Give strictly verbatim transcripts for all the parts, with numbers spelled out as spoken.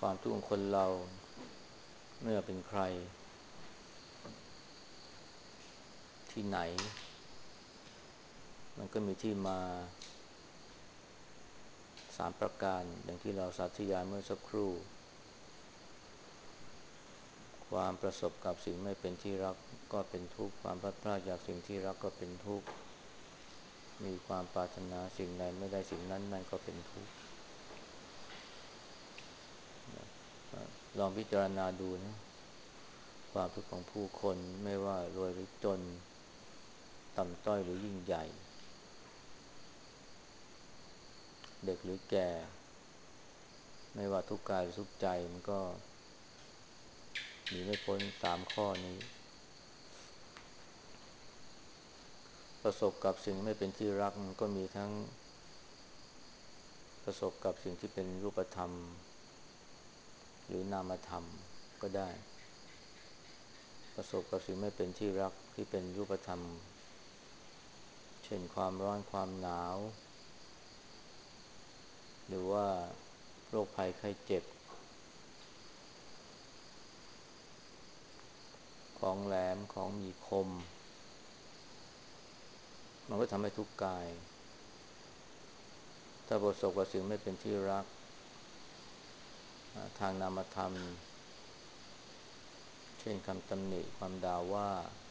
ความทุกข์ของคนเราไม่ว่าเป็นใครที่ไหนมันก็มีที่มาสามประการอย่างที่เราสาธยายเมื่อสักครู่ความประสบกับสิ่งไม่เป็นที่รักก็เป็นทุกข์ความพลัดพรากจากสิ่งที่รักก็เป็นทุกข์มีความปรารถนาสิ่งใดไม่ได้สิ่งนั้นนั่นก็เป็นทุกข์ลองพิจารณาดูนะความทุกข์ของผู้คนไม่ว่ารวยหรือจนต่ำต้อยหรือยิ่งใหญ่เด็กหรือแก่ไม่ว่าทุกข์กายหรือทุกข์ใจมันก็หนีไม่พ้นสามข้อนี้ประสบกับสิ่งไม่เป็นที่รักมันก็มีทั้งประสบกับสิ่งที่เป็นรูปธรรมหรือนามธรรมก็ได้ประสบกับสิ่งไม่เป็นที่รักที่เป็นรูปธรรมเช่นความร้อนความหนาวหรือว่าโรคภัยไข้เจ็บของแหลมของมีคมมันก็ทำให้ทุกข์กายถ้าประสบกับสิ่งไม่เป็นที่รักทางนามธรรมเช่นคำตำหนิความด่าว่า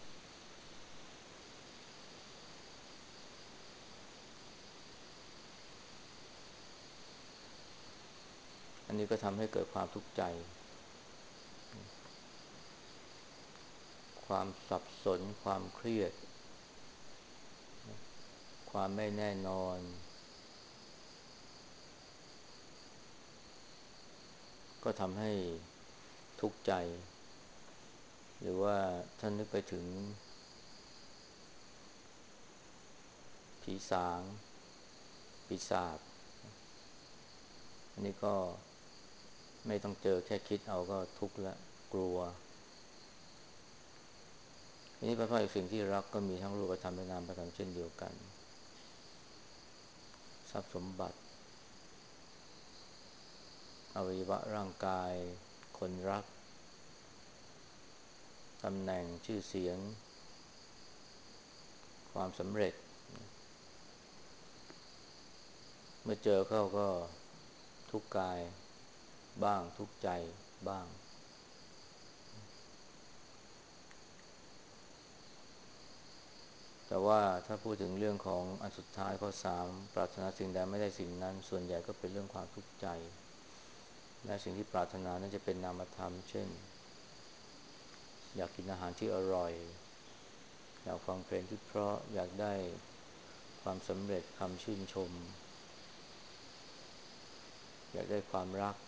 อันนี้ก็ทำให้เกิดความทุกข์ใจความสับสนความเครียดความไม่แน่นอนก็ทำให้ทุกข์ใจหรือว่าท่านนึกไปถึงผีสางปีศาจอันนี้ก็ไม่ต้องเจอแค่คิดเอาก็ทุกข์ละกลัวอันนี้เป็นเพราะสิ่งที่รักก็มีทั้งรูปธรรมและนามธรรมเช่นเดียวกันทรัพย์สมบัติอวัยวะร่างกายคนรักตำแหน่งชื่อเสียงความสำเร็จเมื่อเจอเข้าก็ทุกข์กายบ้างทุกข์ใจบ้างแต่ว่าถ้าพูดถึงเรื่องของอันสุดท้ายข้อสามปรารถนาสิ่งใดไม่ได้สิ่งนั้นส่วนใหญ่ก็เป็นเรื่องความทุกข์ใจและสิ่งที่ปรารถนานั้นจะเป็นนามธรรมเช่นอยากกินอาหารที่อร่อยอยากฟังเพลงที่เพราะอยากได้ความสำเร็จคำชื่นชมอยากได้ความรัก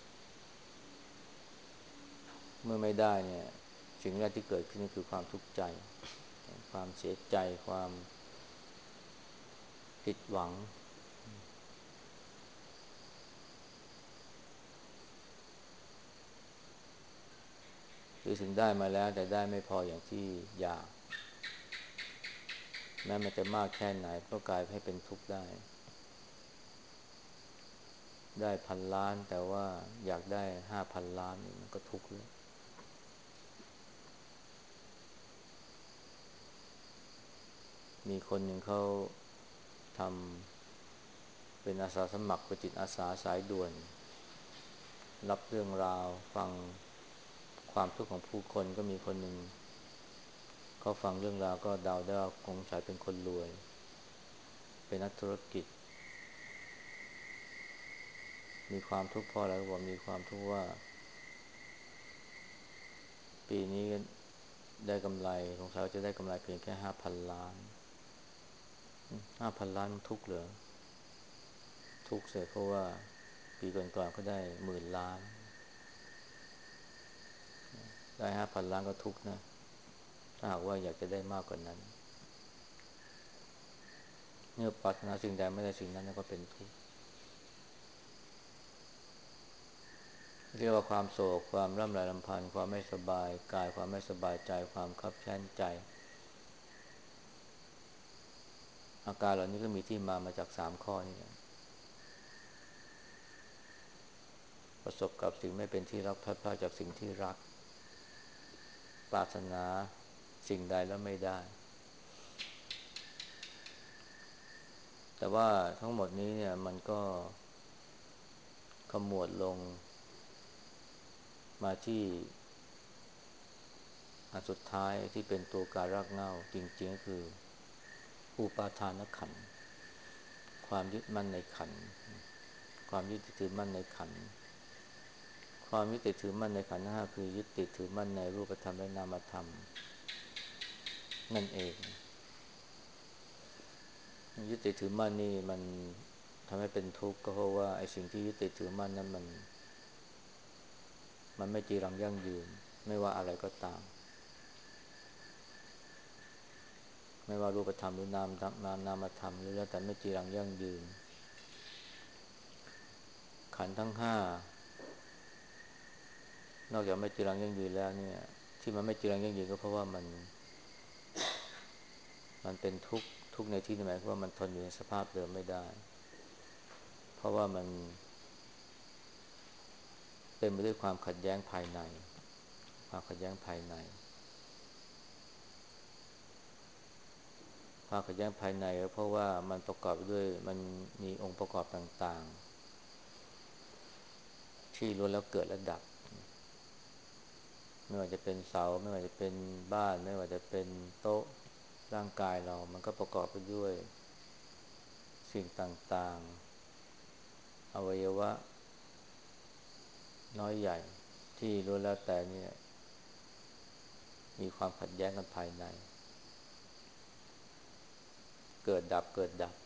เมื่อไม่ได้เนี่ยสิ่งแรกที่เกิดขึ้นก็คือความทุกข์ใจความเสียใจความผิดหวังหรือถึงได้มาแล้วแต่ได้ไม่พออย่างที่อยากแม้มันจะมากแค่ไหนก็กลายให้เป็นทุกข์ได้ได้พันล้านแต่ว่าอยากได้ห้าพันล้านนี่มันก็ทุกข์แล้วมีคนหนึ่งเขาทำเป็นอาสาสมัครเป็นจิตอาสาสายด่วนรับเรื่องราวฟังความทุกข์ของผู้คนก็มีคนหนึ่งเขาฟังเรื่องราวก็เดาได้ว่าคงใช้เป็นคนรวยเป็นนักธุรกิจมีความทุกข์เพราะอะไรก็บอกมีความทุกข์ว่าปีนี้ได้กำไรสงสัยว่าจะได้กำไรเพียงแค่ห้าพันล้านห้าพันล้านมันทุกข์เหรอทุกข์เสียเพราะว่าปีก่อนๆเขาได้หมื่นล้านได้ห้าพันล้านก็ทุกข์นะถ้าหากว่าอยากจะได้มากกว่านั้นเมื่อปรารถนาสิ่งใดไม่ได้สิ่งนั้นก็เป็นทุกข์เรียกว่าความโศกความร่ำไรรำพันความไม่สบายกายความไม่สบายใจความคับแค้นใจอาการเหล่านี้ก็มีที่มามาจากสามข้อนี้แหละประสบกับสิ่งไม่เป็นที่รักพลัดพรากจากสิ่งที่รักปรารถนาสิ่งใดแล้วไม่ได้แต่ว่าทั้งหมดนี้เนี่ยมันก็ขมวดลงมาที่อันสุดท้ายที่เป็นตัวการรากเหง้าจริงๆก็คืออุปาทานขันธ์ความยึดมั่นในขันธ์ความยึดติดถือมั่นในขันธ์ความยึดติดถือมั่นในขันธ์ห้าคือยึดติดถือมั่นในรูปธรรมและนามธรรมนั่นเองยึดติดถือมั่นนี่มันทำให้เป็นทุกข์ก็เพราะว่าไอ้สิ่งที่ยึดติดถือมั่นนั้นมันมันไม่จีรังยั่งยืนไม่ว่าอะไรก็ตามไม่ว่ารูปธรรมหรือนามธรรมนามธรรมหรือแล้วแต่ไม่จีรังยั่งยืนขันธ์ทั้งห้านอกจากไม่จีรังยั่งยืนแล้วเนี่ยที่มันไม่จีรังยั่งยืนก็เพราะว่ามันมันเป็นทุกข์ทุกข์ในที่นี้หมายความว่ามันทนอยู่ในสภาพเดิมไม่ได้เพราะว่ามันเป็นไปด้วยความขัดแย้งภายในความขัดแย้งภายในความขัดแย้งภายในก็เพราะว่ามันประกอบด้วยมันมีองค์ประกอบต่างๆที่ล้วนแล้วเกิดและดับไม่ว่าจะเป็นเสาไม่ว่าจะเป็นบ้านไม่ว่าจะเป็นโต๊ะร่างกายเรามันก็ประกอบไปด้วยสิ่งต่างๆอวัยวะน้อยใหญ่ที่ล้วนแล้วแต่เนี่ยมีความขัดแย้งกันภายในเกิดดับเกิดดับ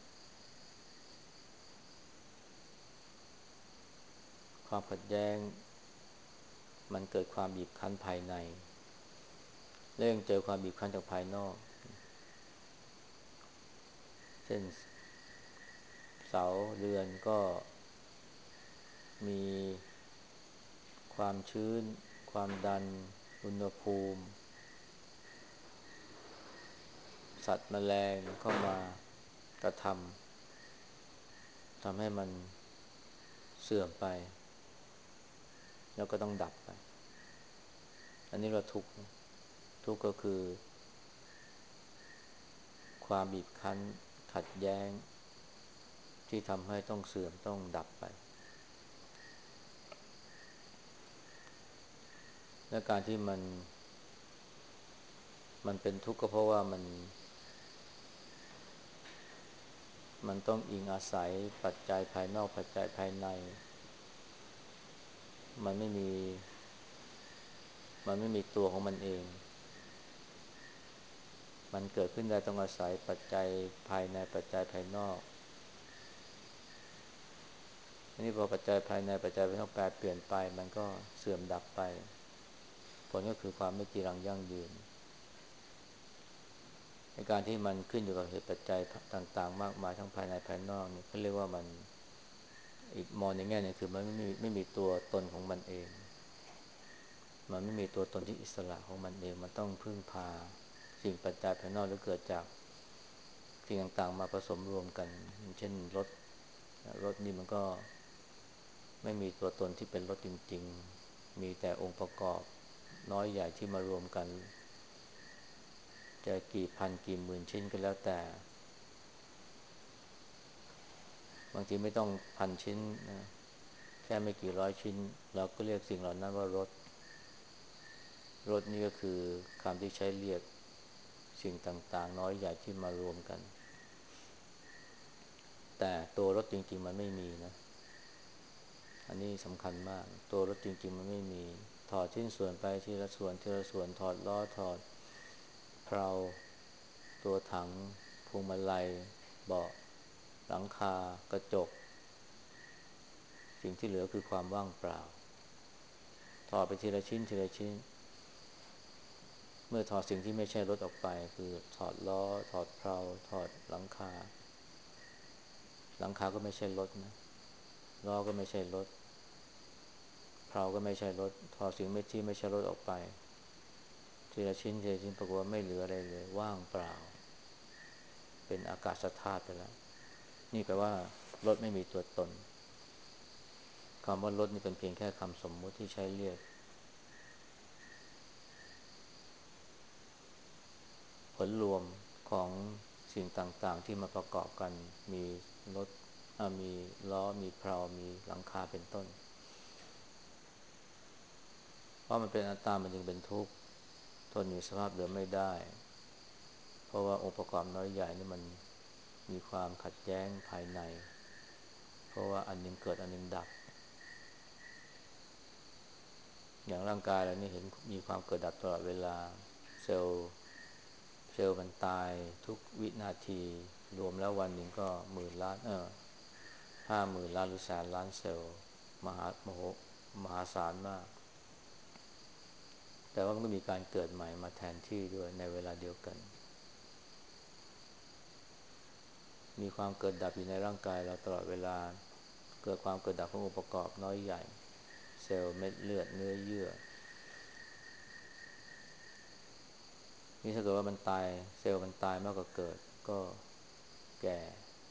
ความขัดแย้งมันเกิดความบีบคั้นภายในแล้วยังเจอความบีบคั้นจากภายนอกเช่นเสาเรือนก็มีความชื้นความดันอุณหภูมิสัตว์แมลงเข้ามากระทำทำให้มันเสื่อมไปแล้วก็ต้องดับไปอันนี้เราทุกข์ทุกข์ก็คือความบีบคั้นขัดแย้งที่ทำให้ต้องเสื่อมต้องดับไปและการที่มันมันเป็นทุกข์ก็เพราะว่ามันมันต้องอิงอาศัยปัจจัยภายนอกปัจจัยภายในมันไม่มีมันไม่มีตัวของมันเองมันเกิดขึ้นได้ต้องอาศัยปัจจัยภายในปัจจัยภายนอกอันนี้พอปัจจัยภายในปัจจัยภายนอกแปรเปลี่ยนไปมันก็เสื่อมดับไปผลก็คือความไม่จีรังยั่งยืนในการที่มันขึ้นอยู่กับเหตุปัจจัยต่างๆมากมายทั้งภายในภายนอกนี่เขาเรียกว่ามันอีกมองในแง่นึงคือมันไม่มีไม่มีตัวตนของมันเองมันไม่มีตัวตนที่อิสระของมันเองมันต้องพึ่งพาสิ่งปัจจัยภายนอกหรือเกิดจากสิ่งต่างๆมาผสมรวมกันเช่นรถรถนี่มันก็ไม่มีตัวตนที่เป็นรถจริงๆมีแต่องค์ประกอบน้อยใหญ่ที่มารวมกันจะกี่พันกี่หมื่นชิ้นก็แล้วแต่บางทีไม่ต้องพันชิ้นนะแค่ไม่กี่ร้อยชิ้นเราก็เรียกสิ่งเหล่านั้นว่ารถรถนี่ก็คือคำที่ใช้เรียกสิ่งต่างๆน้อยใหญ่ที่มารวมกันแต่ตัวรถจริงๆมันไม่มีนะอันนี้สำคัญมากตัวรถจริงๆมันไม่มีถอดชิ้นส่วนไปทีละส่วนทีละส่วนถอดล้อถอดเพลาตัวถังพวงมาลัยเบาะหลังคากระจกสิ่งที่เหลือคือความว่างเปล่าถอดไปทีละชิ้นทีละชิ้นเมื่อถอดสิ่งที่ไม่ใช่รถออกไปคือถอดล้อถอดเพลาถอดหลังคาหลังคาก็ไม่ใช่รถนะล้อก็ไม่ใช่รถเพลาก็ไม่ใช่รถถอดสิ่งไม่ที่ไม่ใช่รถออกไปทีละชิ้นทีละชิ้นปรากฏว่าไม่เหลืออะไรเลยว่างเปล่าเป็นอากาศธาตุไปแล้วนี่แปลว่ารถไม่มีตัวตนคำว่าลดนี่เป็นเพียงแค่คำสมมุติที่ใช้เรียกผลรวมของสิ่งต่างๆที่มาประกอบกันมีรถมีล้อมีเพลามีหลังคาเป็นต้นเพราะมันเป็นอนัตตามันจึงเป็นทุกข์ทนอยู่สภาพเดิมไม่ได้เพราะว่าองค์ประกอบน้อยใหญ่นี่มันมีความขัดแย้งภายในเพราะว่าอันนึงเกิดอันนึงดับอย่างร่างกายเรานี่เห็นมีความเกิดดับตลอดเวลาเซลล์เซลล์มันตายทุกวินาทีรวมแล้ววันหนึ่งก็หมื่นล้านเออห้าหมื่นล้านหรือแสนล้านเซลล์มหามโหมหาศาลมากแต่ว่ามันก็มีการเกิดใหม่มาแทนที่ด้วยในเวลาเดียวกันมีความเกิดดับอยู่ในร่างกายเราตลอดเวลาเกิดความเกิดดับขององค์ประกอบน้อยใหญ่เซลล์เม็ดเลือดเนื้อเยื่อนี่ถ้าเกิดว่ามันตายเซลล์มันตายมากกว่าเกิดก็แก่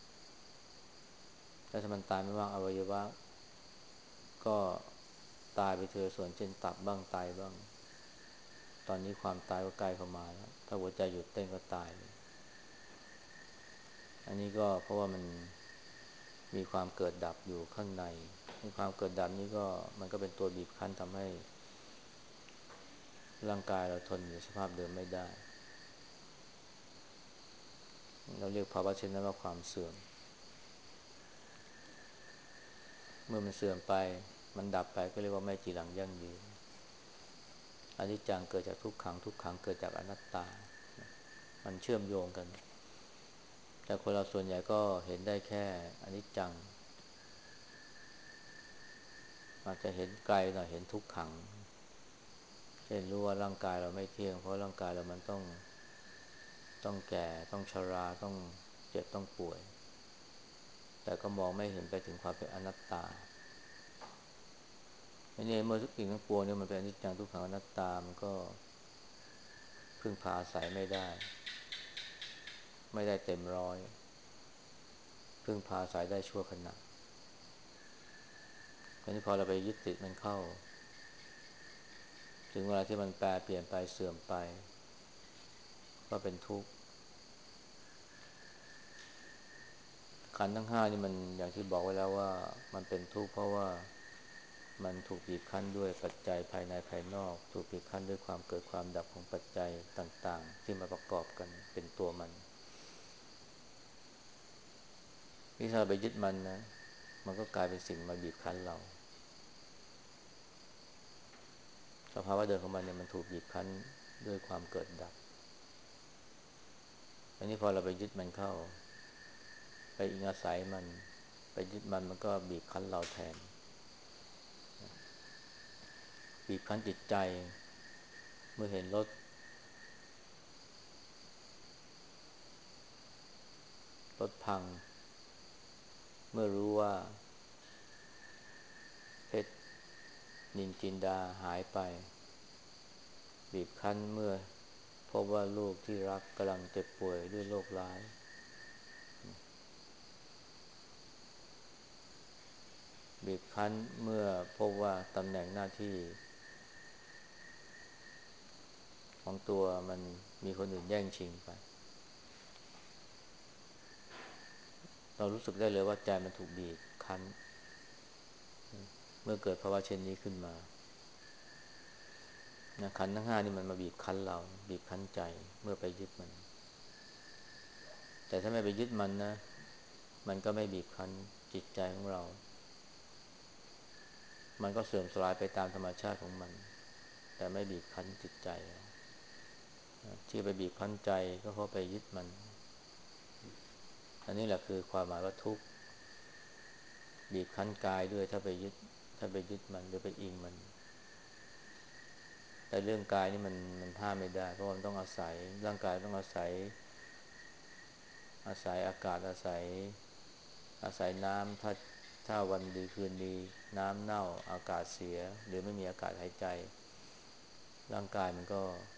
แต่ถ้ามันตายไม่ว่างอวัยวะก็ตายไปเถอะส่วนเช่นตับบ้างไตบ้างตอนนี้ความตายก็ใกล้เข้ามาแล้วถ้าหัวใจหยุดเต้นก็ตายเลยอันนี้ก็เพราะว่ามันมีความเกิดดับอยู่ข้างในในความเกิดดับนี้ก็มันก็เป็นตัวบีบคั้นทำให้ร่างกายเราทนอยู่สภาพเดิมไม่ได้เราเรียกภาวะเช่นนั้นว่าความเสื่อมเมื่อมันเสื่อมไปมันดับไปก็เรียกว่าไม่จีรังยั่งยืนอนิจจังเกิดจากทุกขังทุกขังเกิดจากอนัตตามันเชื่อมโยงกันแต่คนเราส่วนใหญ่ก็เห็นได้แค่อนิจจังอาจจะเห็นไกลหน่อยเห็นทุกขังเช่นรู้ว่าร่างกายเราไม่เที่ยงเพราะร่างกายเรามันต้องต้องแก่ต้องชราต้องเจ็บต้องป่วยแต่ก็มองไม่เห็นไปถึงความเป็นอนัตตาอันนี้เมื่อทุกสิ่งทั้งปวงเนี่ยมันเป็นอนิจจังทุกขังอนัตตามันก็พึ่งพาอาศัยไม่ได้ไม่ได้เต็มร้อยพึ่งพาอาศัยได้ชั่วขณะอันนี้พอเราไปยึดติดมันเข้าถึงเวลาที่มันแปรเปลี่ยนไปเสื่อมไปก็เป็นทุกข์ขันธ์ทั้งห้านี่มันอย่างที่บอกไว้แล้วว่ามันเป็นทุกข์เพราะว่ามันถูกบีบคั้นด้วยปัจจัยภายในภายนอกถูกบีบคั้นด้วยความเกิดความดับของปัจจัยต่างๆที่มาประกอบกันเป็นตัวมันนี่ถ้าไปยึดมันนะมันก็กลายเป็นสิ่งมาบีบคั้นเราสภาวะเดิมของมันเนี่ยมันถูกบีบคั้นด้วยความเกิดดับอันนี้พอเราไปยึดมันเข้าไปอิงอาศัยมันไปยึดมันมันก็บีบคั้นเราแทนบีบคั้นจิตใจเมื่อเห็นรถรถพังเมื่อรู้ว่าเพชรนินจินดาหายไปบีบคั้นเมื่อพบว่าลูกที่รักกำลังเจ็บป่วยด้วยโรคร้ายบีบคั้นเมื่อพบว่าตำแหน่งหน้าที่ของตัวมันมีคนอื่นแย่งชิงไปเรารู้สึกได้เลยว่าใจมันถูกบีบคั้นเมื่อเกิดภาวะเช่นนี้ขึ้นมานะขันธ์ทั้งห้านี่มันมาบีบคั้นเราบีบคั้นใจเมื่อไปยึดมันแต่ถ้าไม่ไปยึดมันนะมันก็ไม่บีบคั้นจิตใจของเรามันก็เสื่อมสลายไปตามธรรมชาติของมันแต่ไม่บีบคั้นจิตใจเราที่ไปบีบคั้นใจก็เพราะไปยึดมันอันนี้แหละคือความหมายว่าทุกข์บีบคั้นกายด้วยถ้าไปยึดถ้าไปยึดมันหรือไปอิงมันแต่เรื่องกายนี่มันมันห้ามไม่ได้เพราะมันต้องอาศัยร่างกายต้องอาศัยอาศัยอากาศอาศัยอาศัยน้ำถ้าถ้าวันดีคืนดีน้ำเน่าอากาศเสียหรือไม่มีอากาศหายใจร่างกายมันก็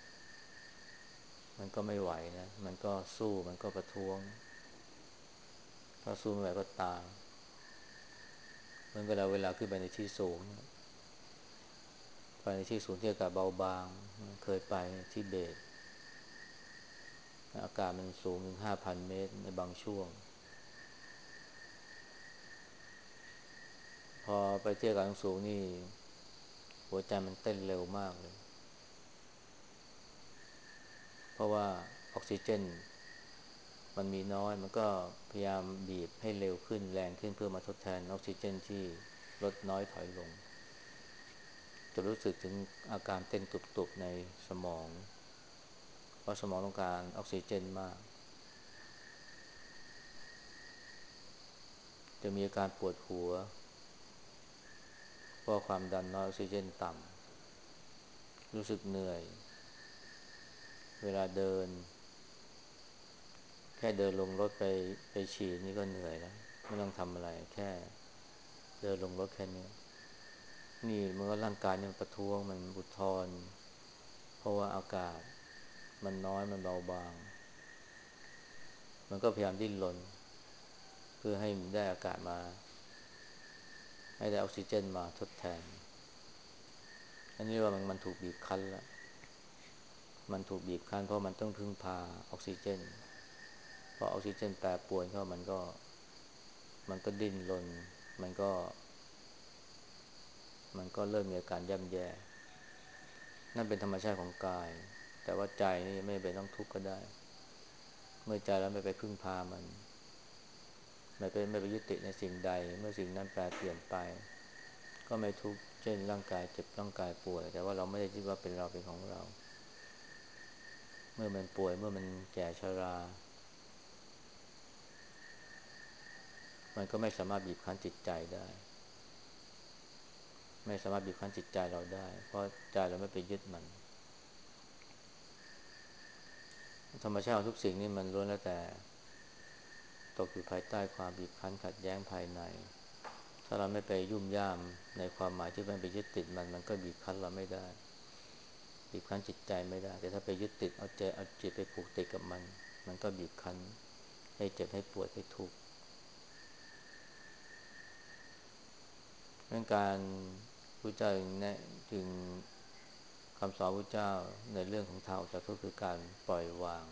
มันก็ไม่ไหวนะมันก็สู้มันก็ประท้วงถ้าสู้ไม่ไหวก็ตายมือนเวลาเวลาขึ้นไปในที่สูงเนี่ยไปในที่สูงที่อากาศเบาบางเคยไปที่เบตอากาศมันสูงถึงห้าพันเมตรในบางช่วงพอไปเที่ยวกับสูงนี่หัวใจมันเต้นเร็วมากเลยเพราะว่าออกซิเจนมันมีน้อยมันก็พยายามบีบให้เร็วขึ้นแรงขึ้นเพื่อมาทดแทนออกซิเจนที่ลดน้อยถอยลงจะรู้สึกถึงอาการเต้นตุบๆในสมองเพราะสมองต้องการออกซิเจนมากจะมีอาการปวดหัวเพราะความดันน้อยออกซิเจนต่ำรู้สึกเหนื่อยเวลาเดินแค่เดินลงรถไปไปฉี่นี่ก็เหนื่อยแล้วไม่ต้องทำอะไรแค่เดินลงรถแค่นี้นี่มันก็ร่างกายเนี่ยมันประท้วงมันอุทธรเพราะว่าอากาศมันน้อยมันเบาบางมันก็พยายามดิ้นรนเพื่อให้ได้อากาศมาให้ได้ออกซิเจนมาทดแทนอันนี้ว่ามันมันถูกบีบคั้นแล้วมันถูกบีบคั้นเพราะมันต้องพึ่งพาออกซิเจนพอออกซิเจนแปรปรวนเข้ามันก็มันก็ดิ้นรนมันก็มันก็เริ่มมีอาการย่ำแย่นั่นเป็นธรรมชาติของกายแต่ว่าใจนี่ไม่ไปต้องทุกข์ก็ได้เมื่อใจแล้วไม่ไปพึ่งพามันไม่ไปไม่ไปยึดติดในสิ่งใดเมื่อสิ่งนั้นแปรเปลี่ยนไปก็ไม่ทุกข์เช่นร่างกายเจ็บร่างกายป่วยแต่ว่าเราไม่ได้คิดว่าเป็นเราเป็นของเราเมื่อมันป่วยเมื่อมันแก่ชรามันก็ไม่สามารถบีบคั้นจิตใจได้ไม่สามารถบีบคั้นจิตใจเราได้เพราะใจเราไม่ไปยึดมันธรรมชาติของทุกสิ่งนี่มันล้วนแล้วแต่ตกอยู่ภายใต้ความบีบคั้นขัดแย้งภายในถ้าเราไม่ไปยุ่มย่ามในความหมายที่มันไปยึดติดมันมันก็บีบคั้นเราไม่ได้บีบคั้นจิตใจไม่ได้แต่ถ้าไปยึดติดเอาใจเอาจิตไปผูกติดกับมันมันก็บีบคั้นให้เจ็บให้ปวดให้ทุกข์เรื่องการพระเจ้าแนะถึงคำสอนพระเจ้าในเรื่องของทางออกจากทุกข์คือการปล่อยวาง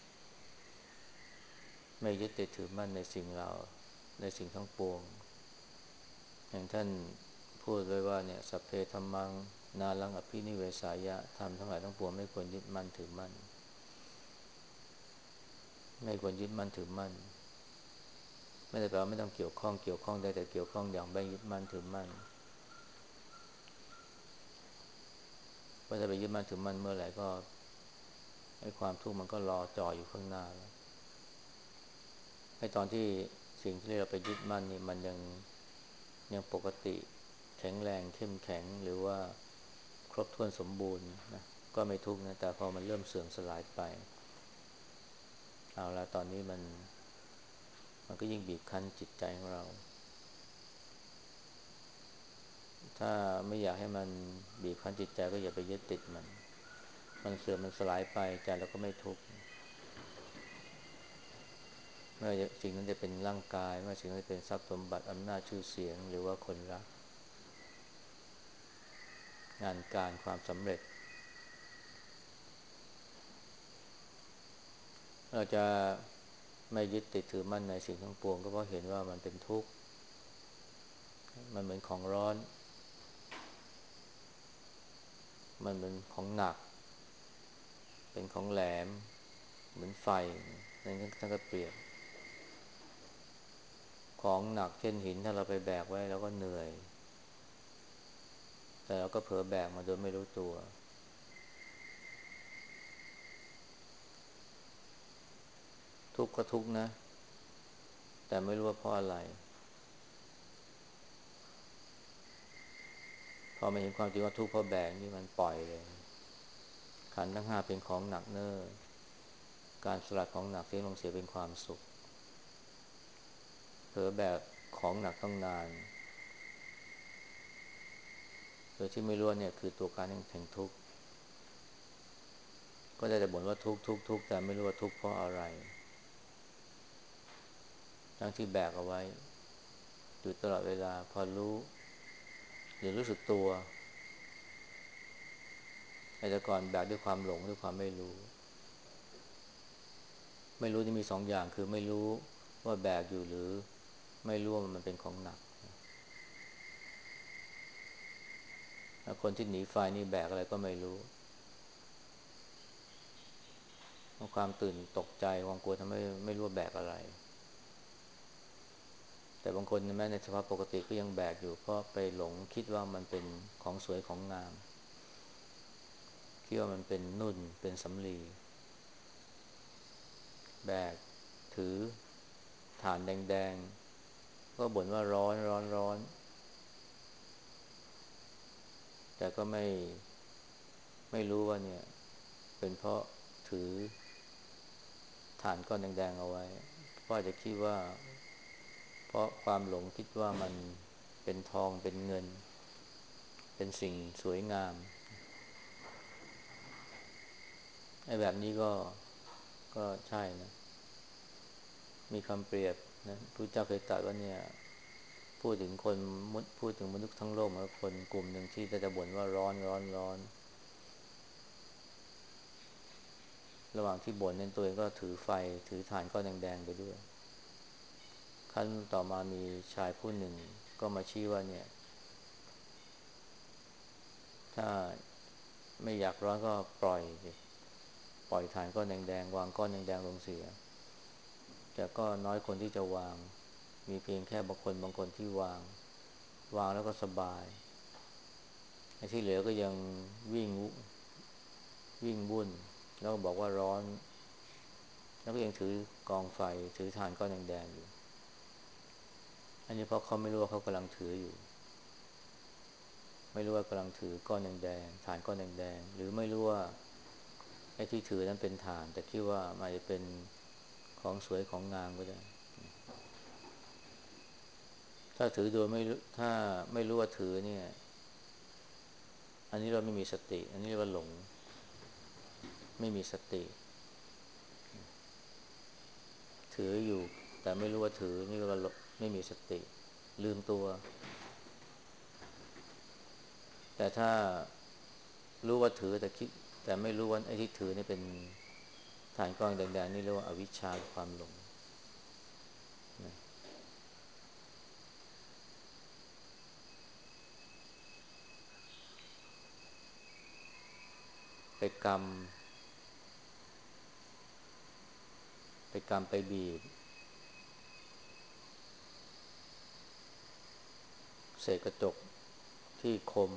ไม่ยึดติดถือมั่นในสิ่งเราในสิ่งทั้งปวงอย่างท่านพูดไว้ว่าเนี่ยสัพเพธัมมังนารังอภินิเวสายะธรรมทั้งหลายทั้งปวงไม่ควรยึดมั่นถือมั่นไม่ควรยึดมั่นถือมั่นไม่ได้แปลว่าไม่ต้องเกี่ยวข้องเกี่ยวข้องได้แต่เกี่ยวข้องอย่างไม่ยึดมั่นถือมั่นเพราะถ้าไปยึดมั่นถือมั่นเมื่อไหร่ก็ไอ้ความทุกข์มันก็รอจ่ออยู่ข้างหน้าแล้วไอ้ตอนที่สิ่งที่เราไปยึดมั่นนี่มันยังยังปกติแข็งแรงเข้มแข็งหรือว่าครบถ้วนสมบูรณ์นะก็ไม่ทุกข์นะแต่พอมันเริ่มเสื่อมสลายไปเอาละตอนนี้มันมันก็ยิ่งบีบคั้นจิตใจของเราถ้าไม่อยากให้มันบีบคั้นจิตใจก็อย่าไปยึดติดมันมันเสื่อมมันสลายไปใจเราก็ไม่ทุกข์ไม่ว่าสิ่งนั้นจะเป็นร่างกายไม่ว่าสิ่งนั้นจะเป็นทรัพย์สมบัติอำนาจชื่อเสียงหรือว่าคนรักงานการความสำเร็จเราจะไม่ยึดติดถือมั่นในสิ่งทั้งปวงก็เพราะเห็นว่ามันเป็นทุกข์มันเหมือนของร้อนมันเป็นของหนักเป็นของแหลมเหมือนไฟนั่นท่านก็เปรียบของหนักเช่นหินถ้าเราไปแบกไว้เราก็เหนื่อยแต่เราก็เผลอแบกมาโดยไม่รู้ตัวทุกข์ก็ทุกข์นะแต่ไม่รู้ว่าเพราะอะไรพอมาเห็นความจริงว่าทุกข์เพราะแบกนี่มันปล่อยเลยขันธ์ทั้งห้าเป็นของหนักเน้อการสลัดของหนักเสียลงเสียเป็นความสุขเผลอแบกของหนักต้องนานโดยที่ไม่รู้เนี่ยคือตัวการแห่งทุกข์ก็ได้แต่บ่นว่าทุกข์ทุกข์ทุกข์แต่ไม่รู้ว่าทุกข์เพราะอะไรทั้งที่แบกเอาไว้อยู่ตลอดเวลาพอรู้หรือรู้สึกตัวไอ้แต่ก่อนแบกด้วยความหลงด้วยความไม่รู้ไม่รู้ที่มีสองอย่างคือไม่รู้ว่าแบกอยู่หรือไม่รู้ว่ามันเป็นของหนักคนที่หนีไฟนี่แบกอะไรก็ไม่รู้ความตื่นตกใจความกลัวทำให้ไม่รู้ว่าแบกอะไรแต่บางคนแม้ในสภาพปกติก็ยังแบกอยู่เพราะไปหลงคิดว่ามันเป็นของสวยของงามคิดว่ามันเป็นนุ่นเป็นสำลีแบกถือถ่านแดงๆก็บ่นว่าร้อนร้อนร้อนแต่ก็ไม่ไม่รู้ว่าเนี่ยเป็นเพราะถือถ่านก้อนแดงๆเอาไว้เพราะอาจจะคิดว่าเพราะความหลงคิดว่ามันเป็นทองเป็นเงินเป็นสิ่งสวยงามไอ้แบบนี้ก็ก็ใช่นะมีคำเปรียบนะพระเจ้าเคยตรัสว่าเนี่ยพูดถึงคนมุพูดถึงมนุษย์ทั้งโลกเหมือนคนกลุ่มหนึ่งที่จะบ่นว่าร้อนร้อนร้อนระหว่างที่บ่นเนี่ยตัวเองก็ถือไฟถือถ่านก้อนแดงๆไปด้วยขั้นต่อมามีชายผู้หนึ่งก็มาชี้ว่าเนี่ยถ้าไม่อยากร้อนก็ปล่อยสิปล่อยถ่านก้อนแดงๆวางก้อนแดงๆลงเสียแต่ก็น้อยคนที่จะวางมีเพียงแค่บางคนบางคนที่วางวางแล้วก็สบายไอ้ที่เหลือก็ยังวิ่งวิ่งวุ่นแล้วก็บอกว่าร้อนแล้วก็ยังถือกองไฟถือถ่านก้อนแดงๆอยู่อันนี้เพราะเขาไม่รู้ว่าเขากำลังถืออยู่ไม่รู้ว่ากำลังถือก้อนแดงๆถ่านก้อนแดงๆหรือไม่รู้ว่าไอ้ที่ถือนั้นเป็นถ่านแต่คิดว่ามันจะเป็นของสวยของงามก็ได้ถ้าถือโดยไม่รู้ถ้าไม่รู้ว่าถือเนี่ยอันนี้เราไม่มีสติอันนี้เรียกว่าหลงไม่มีสติถืออยู่แต่ไม่รู้ว่าถือนี่เรียกว่าไม่มีสติลืมตัวแต่ถ้ารู้ว่าถือแต่คิดแต่ไม่รู้ว่าไอ้ที่ถือนี่เป็นฐานก้อนแดงๆนี่เรียกว่าอวิชชาความหลงนะไปกรรมไปกรรมไปบีบเศษกระจกที่คม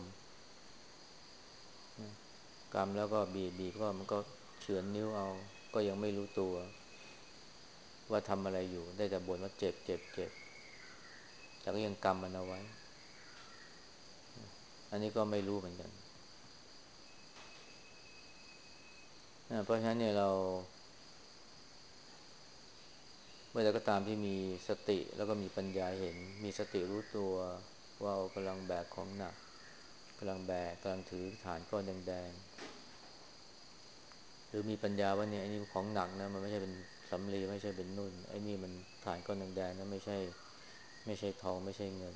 กรรมแล้วก็บีบบีบก็มันก็เฉือนนิ้วเอาก็ยังไม่รู้ตัวว่าทำอะไรอยู่ได้แต่บ่นว่าเจ็บเจ็บเจ็บแต่ก็ยังกำมันเอาไว้อันนี้ก็ไม่รู้เหมือนกันเพราะฉะนั้นเนี่ยเราเมื่อใดก็ตามที่มีสติแล้วก็มีปัญญาเห็นมีสติรู้ตัวว่าเรากำลังแบกของหนักกำลังแบกกำลังถือฐานก้อนแดงๆหรือมีปัญญาว่าเนี่ยไอ้นี่ของหนักนะมันไม่ใช่เป็นสำลีไม่ใช่เป็นนุ่นไอ้นี่มันฐานก้อนแดงๆนะไม่ใช่ไม่ใช่ทองไม่ใช่เงิน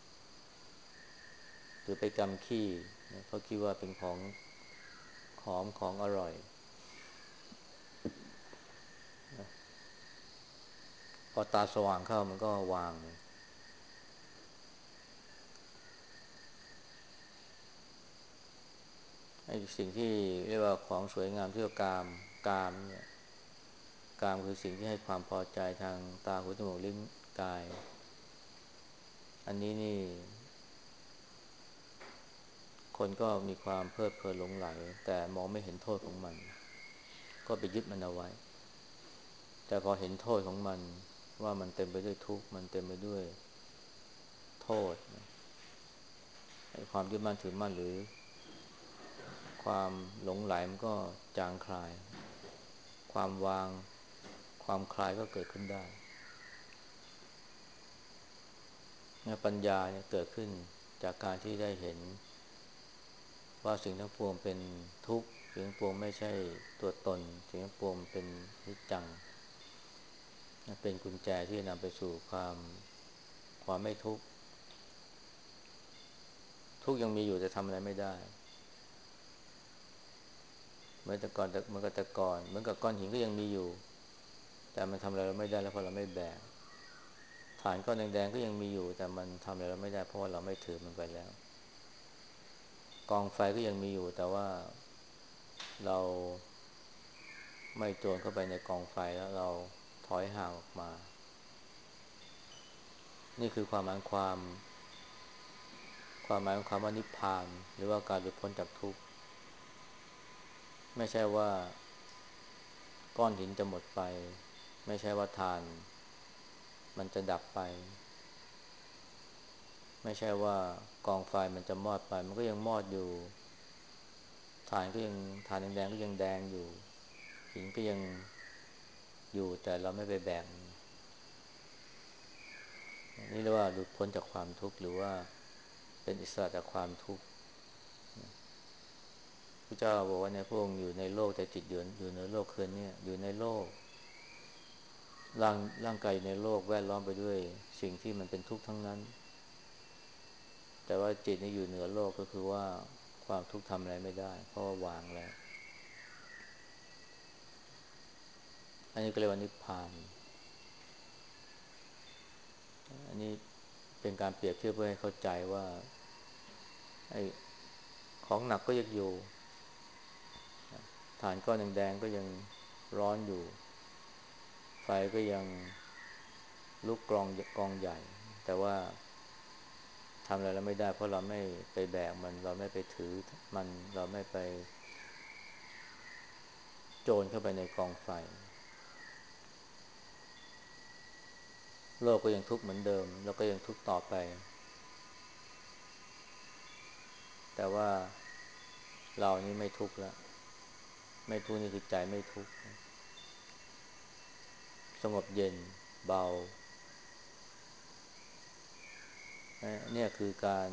หรือไปกำขี้นะเพราะคิดว่าเป็นของหอมของอร่อยพอตาสว่างเข้ามันก็วางเลยไอ้สิ่งที่เรียกว่าของสวยงามที่เรียกว่ากามกามเนี่ยกามคือสิ่งที่ให้ความพอใจทางตาหูจมูกลิ้นกายอันนี้นี่คนก็มีความเพลิดเพลินหลงไหลแต่มองไม่เห็นโทษของมันก็ไปยึดมันเอาไว้แต่พอเห็นโทษของมันว่ามันเต็มไปด้วยทุกข์มันเต็มไปด้วยโทษไอ้ความยึดมั่นถือมั่นหรือความหลงไหลมันก็จางคลายความวางความคลายก็เกิดขึ้นได้เนี่ยปัญญาเนี่ยเกิดขึ้นจากการที่ได้เห็นว่าสิ่งทั้งปวงเป็นทุกข์สิ่งทั้งปวงไม่ใช่ตัวตนสิ่งทั้งปวงเป็นนิจจังเป็นกุญแจที่นำไปสู่ความความไม่ทุกข์ทุกข์ยังมีอยู่แต่ทำอะไรไม่ได้เหมือนแต่ก่อนเหมือนกับแต่ก่อนเหมือนกับก้อนหินก็ยังมีอยู่แต่มันทำอะไรเราไม่ได้แล้วเพราะเราไม่แบกฐานก้อนแดงๆก็ยังมีอยู่แต่มันทำอะไรเราไม่ได้เพราะว่าเราไม่ถือมันไปแล้วกองไฟก็ยังมีอยู่แต่ว่าเราไม่โจรเข้าไปในกองไฟแล้วเราถอยห่างออกมานี่คือความหมายความความหมายของคำว่านิพพานหรือว่าการหลุดพ้นจากทุกข์ไม่ใช่ว่าก้อนหินจะหมดไปไม่ใช่ว่าฐานมันจะดับไปไม่ใช่ว่ากองไฟมันจะมอดไปมันก็ยังมอดอยู่ฐานก็ยังฐานแดงๆก็ยังแดงอยู่หินก็ยังอยู่แต่เราไม่ไปแบกนี่เรียกว่าหลุดพ้นจากความทุกข์หรือว่าเป็นอิสระจากความทุกข์พระเจ้าบอกว่าในพระองค์อยู่ในโลกแต่จิตอยู่อยู่ในโลกคืนนี้อยู่ในโลกร่างร่างกายอยู่ในโลกแวดล้อมไปด้วยสิ่งที่มันเป็นทุกข์ทั้งนั้นแต่ว่าจิตนี่อยู่เหนือโลกก็คือว่าความทุกข์ทำอะไรไม่ได้เพราะว่าวางแล้วอันนี้ก็เรียกว่านิพพานอันนี้เป็นการเปรียบเทียบเพื่อให้เข้าใจว่าไอ้ของหนักก็ยังอยู่ฐานก้อนแดงๆก็ยังร้อนอยู่ไฟก็ยังลุกกรองกองใหญ่แต่ว่าทำอะไรเราไม่ได้เพราะเราไม่ไปแบกมันเราไม่ไปถือมันเราไม่ไปโจรเข้าไปในกองไฟโลกก็ยังทุกข์เหมือนเดิมแล้วก็ยังทุกข์ต่อไปแต่ว่าเรานี่ไม่ทุกข์แล้วไม่ทุกข์นี่คือใจไม่ทุกข์สงบเย็นเบาเนี่ยคือการ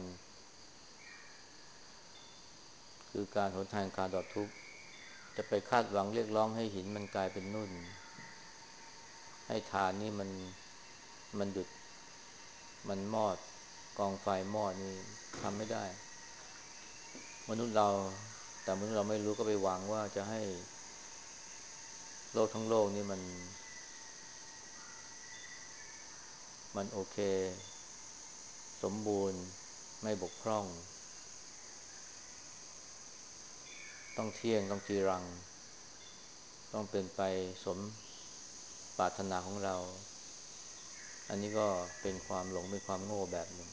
คือการหนทางการดับทุกข์จะไปคาดหวังเรียกร้องให้หินมันกลายเป็นนุ่นให้ฐานนี่มันมันหยุดมันมอดกองไฟมอดนี่ทำไม่ได้มนุษย์เราแต่มนุษย์เราไม่รู้ก็ไปหวังว่าจะให้โลกทั้งโลกนี่มันมันโอเคสมบูรณ์ไม่บกพร่องต้องเที่ยงต้องจีรังต้องเป็นไปสมปรารถนาของเราอันนี้ก็เป็นความหลงเป็นความโง่แบบหนึ่ง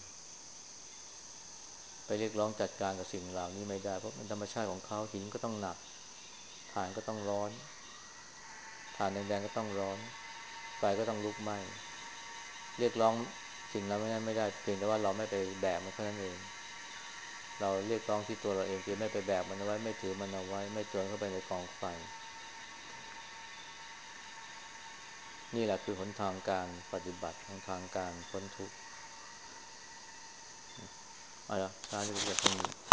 ไปเรียกร้องจัดการกับสิ่งเหล่านี้ไม่ได้เพราะมันธรรมชาติของเขาหินก็ต้องหนักฐานก็ต้องร้อนฐานแดงๆก็ต้องร้อนไฟก็ต้องลุกไหม้เรียกร้องสิ่งเหล่านั้นไม่ได้เพียงแต่ว่าเราไม่ไปแบกมันเท่านั้นเองเราเรียกร้องที่ตัวเราเองคือไม่ไปแบกมันเอาไว้ไม่ถือมันเอาไว้ไม่โจรเข้าไปในกองไฟนี่แหละคือหนทางการปฏิบัติหนทางการพ้นทุกข์เอาล่ะการที่จะเท่านี้